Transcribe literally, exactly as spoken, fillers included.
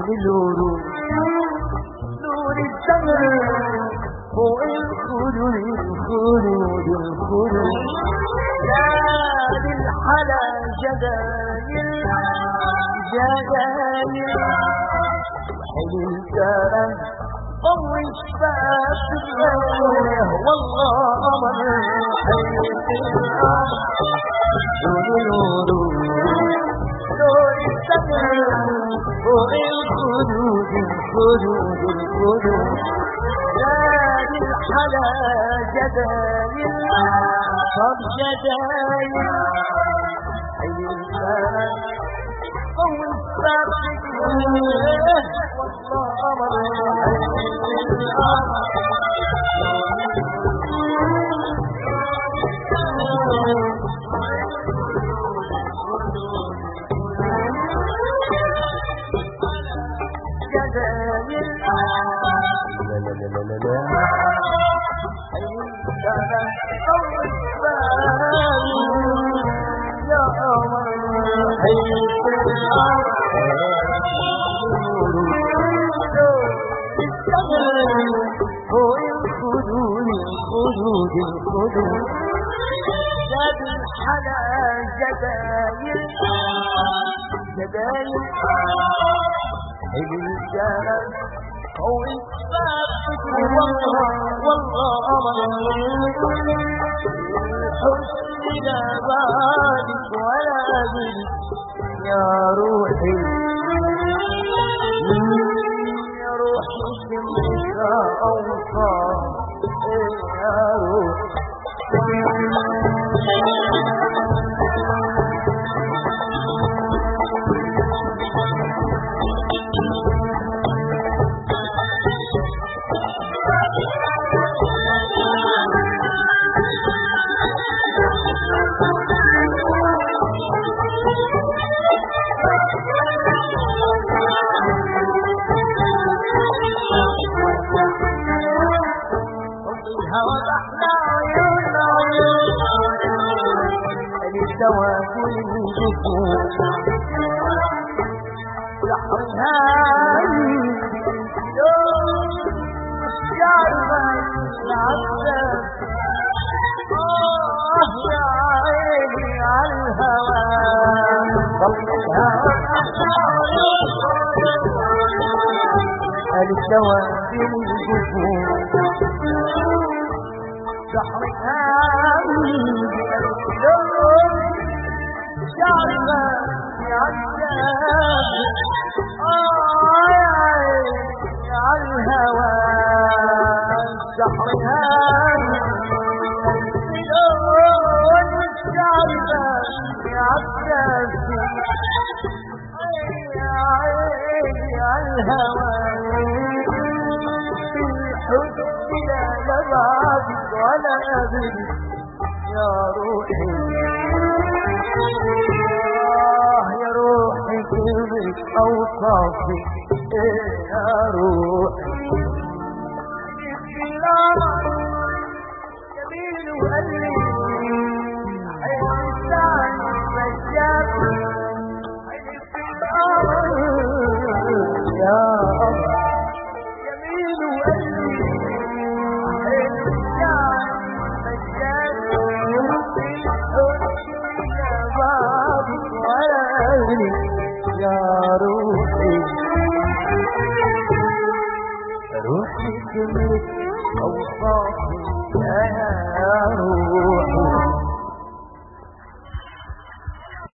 الورود نور الزمن فوق الخدود الخدود الخدود يا دي الحلا جدايل جدايل حلو الكلام طوي شفاف الله والله أمر حلو الكلام نور الورود نور الزمن فوق الخدود الخدود الخدود نادي الحلا جدايل طب جدايل حي الكلام قوي الصبح والله أمر جاب الحلا جدايل جدايل الجلال قوي الثابت والله والله أمر الحسن لا بالك ولا بك يا روحي يا روحي سمك أوصى يا روحي سواكل الجفون سحرها يوم شعرها العذاب آه يا عيني على الهوى ضلها السواكل الجفون سحرها شعرها يعذب آه يا عيني على الهوى سحرها لون شعرها يعذب يا عيني على الهوى الحب لا لبعدك ولا بك يا روحي آه يا روحي كلمة أوصافي يا روحي جميل وقلبي حلو السعد مجاب يا الله جميل وقلبي حلو السعد مجاب يا روحي روحي كلمة أوصافي